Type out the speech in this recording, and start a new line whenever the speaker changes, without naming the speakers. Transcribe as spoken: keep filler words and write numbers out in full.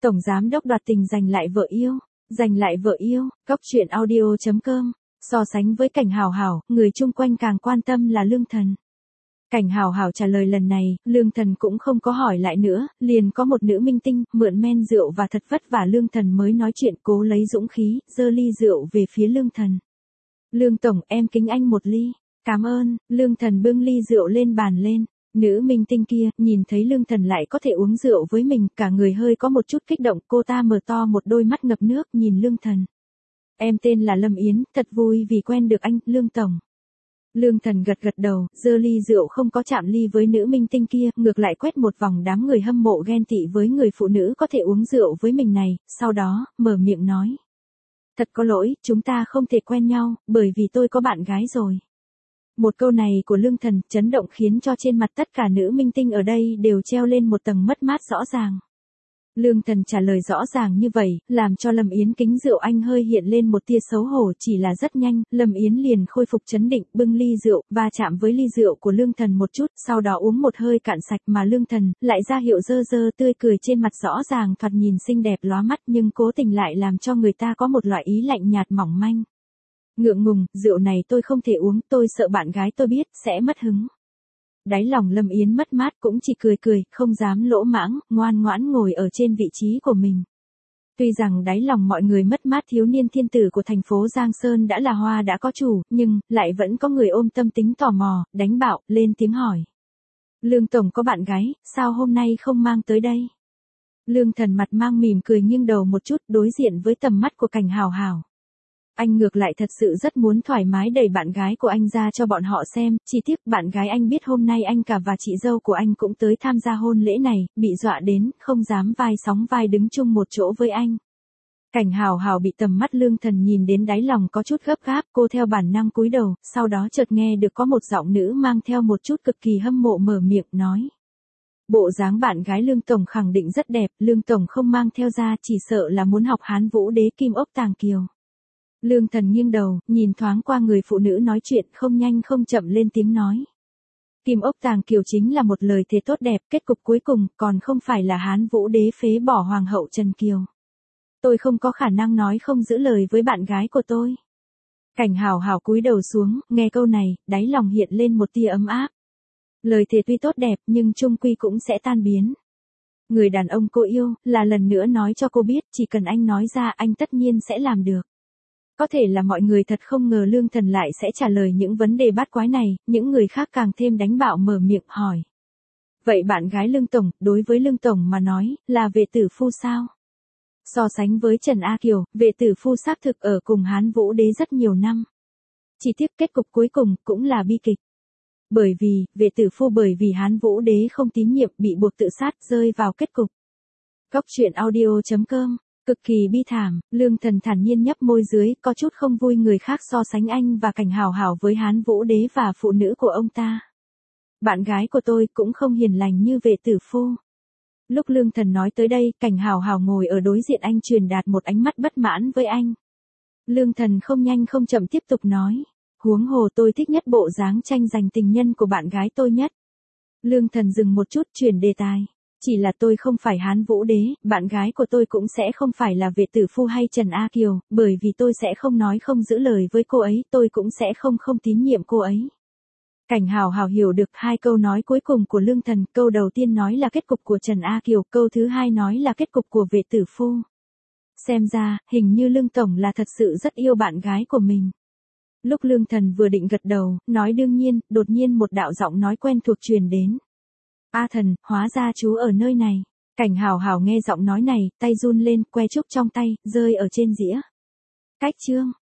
Tổng giám đốc đoạt tình giành lại vợ yêu, giành lại vợ yêu, Góc truyện audio chấm com. So sánh với Cảnh Hào Hào, người chung quanh càng quan tâm là Lương Thần. Cảnh Hào Hào trả lời lần này, Lương Thần cũng không có hỏi lại nữa, liền có một nữ minh tinh, mượn men rượu và thật vất vả Lương Thần mới nói chuyện, cố lấy dũng khí, giơ ly rượu về phía Lương Thần. Lương Tổng, em kính anh một ly. Cảm ơn. Lương Thần bưng ly rượu lên bàn lên. Nữ minh tinh kia, nhìn thấy Lương Thần lại có thể uống rượu với mình, cả người hơi có một chút kích động, cô ta mở to một đôi mắt ngập nước nhìn Lương Thần. Em tên là Lâm Yến, thật vui vì quen được anh, Lương Tổng. Lương Thần gật gật đầu, giơ ly rượu không có chạm ly với nữ minh tinh kia, ngược lại quét một vòng đám người hâm mộ ghen tị với người phụ nữ có thể uống rượu với mình này, sau đó, mở miệng nói. Thật có lỗi, chúng ta không thể quen nhau, bởi vì tôi có bạn gái rồi. Một câu này của Lương Thần chấn động khiến cho trên mặt tất cả nữ minh tinh ở đây đều treo lên một tầng mất mát rõ ràng. Lương Thần trả lời rõ ràng như vậy, làm cho Lâm Yến kính rượu anh hơi hiện lên một tia xấu hổ, chỉ là rất nhanh, Lâm Yến liền khôi phục trấn định, bưng ly rượu, va chạm với ly rượu của Lương Thần một chút, sau đó uống một hơi cạn sạch mà Lương Thần lại ra hiệu dơ dơ tươi cười trên mặt rõ ràng thoạt nhìn xinh đẹp lóa mắt nhưng cố tình lại làm cho người ta có một loại ý lạnh nhạt mỏng manh. Ngượng ngùng, rượu này tôi không thể uống, tôi sợ bạn gái tôi biết, sẽ mất hứng. Đáy lòng Lâm Yến mất mát cũng chỉ cười cười, không dám lỗ mãng, ngoan ngoãn ngồi ở trên vị trí của mình. Tuy rằng đáy lòng mọi người mất mát thiếu niên thiên tử của thành phố Giang Sơn đã là hoa đã có chủ, nhưng, lại vẫn có người ôm tâm tính tò mò, đánh bạo, lên tiếng hỏi. Lương Tổng có bạn gái, sao hôm nay không mang tới đây? Lương Thần mặt mang mỉm cười nghiêng đầu một chút đối diện với tầm mắt của Cảnh Hào Hào. Anh ngược lại thật sự rất muốn thoải mái đẩy bạn gái của anh ra cho bọn họ xem, chỉ tiếc bạn gái anh biết hôm nay anh cả và chị dâu của anh cũng tới tham gia hôn lễ này, bị dọa đến, không dám vai sóng vai đứng chung một chỗ với anh. Cảnh Hào Hào bị tầm mắt Lương Thần nhìn đến đáy lòng có chút gấp gáp, cô theo bản năng cúi đầu, sau đó chợt nghe được có một giọng nữ mang theo một chút cực kỳ hâm mộ mở miệng nói. Bộ dáng bạn gái Lương Tổng khẳng định rất đẹp, Lương Tổng không mang theo ra chỉ sợ là muốn học Hán Vũ Đế Kim Ốc Tàng Kiều. Lương Thần nghiêng đầu, nhìn thoáng qua người phụ nữ nói chuyện không nhanh không chậm lên tiếng nói. Kim Ốc Tàng Kiều chính là một lời thề tốt đẹp, kết cục cuối cùng còn không phải là Hán Vũ Đế phế bỏ Hoàng hậu Trần Kiều. Tôi không có khả năng nói không giữ lời với bạn gái của tôi. Cảnh Hào Hào cúi đầu xuống, nghe câu này, đáy lòng hiện lên một tia ấm áp. Lời thề tuy tốt đẹp nhưng chung quy cũng sẽ tan biến. Người đàn ông cô yêu, là lần nữa nói cho cô biết, chỉ cần anh nói ra anh tất nhiên sẽ làm được. Có thể là mọi người thật không ngờ Lương Thần lại sẽ trả lời những vấn đề bát quái này, những người khác càng thêm đánh bạo mở miệng hỏi. Vậy bạn gái Lương Tổng, đối với Lương Tổng mà nói, là vệ tử phu sao? So sánh với Trần A Kiều, vệ tử phu xác thực ở cùng Hán Vũ Đế rất nhiều năm. Chỉ tiếc kết cục cuối cùng cũng là bi kịch. Bởi vì, vệ tử phu bởi vì Hán Vũ Đế không tín nhiệm bị buộc tự sát rơi vào kết cục. Góc truyện audio chấm com. Cực kỳ bi thảm, Lương Thần thản nhiên nhấp môi dưới, có chút không vui người khác so sánh anh và Cảnh Hào Hào với Hán Vũ Đế và phụ nữ của ông ta. Bạn gái của tôi cũng không hiền lành như vệ tử phu. Lúc Lương Thần nói tới đây, Cảnh Hào Hào ngồi ở đối diện anh truyền đạt một ánh mắt bất mãn với anh. Lương Thần không nhanh không chậm tiếp tục nói. Huống hồ tôi thích nhất bộ dáng tranh giành tình nhân của bạn gái tôi nhất. Lương Thần dừng một chút chuyển đề tài. Chỉ là tôi không phải Hán Vũ Đế, bạn gái của tôi cũng sẽ không phải là vệ tử phu hay Trần A Kiều, bởi vì tôi sẽ không nói không giữ lời với cô ấy, tôi cũng sẽ không không tín nhiệm cô ấy. Cảnh Hào Hào hiểu được hai câu nói cuối cùng của Lương Thần, câu đầu tiên nói là kết cục của Trần A Kiều, câu thứ hai nói là kết cục của vệ tử phu. Xem ra, hình như Lương Tổng là thật sự rất yêu bạn gái của mình. Lúc Lương Thần vừa định gật đầu, nói đương nhiên, đột nhiên một đạo giọng nói quen thuộc truyền đến. A Thần, hóa ra chú ở nơi này. Cảnh Hào Hào nghe giọng nói này, tay run lên, que trúc trong tay, rơi ở trên dĩa. Cách chương.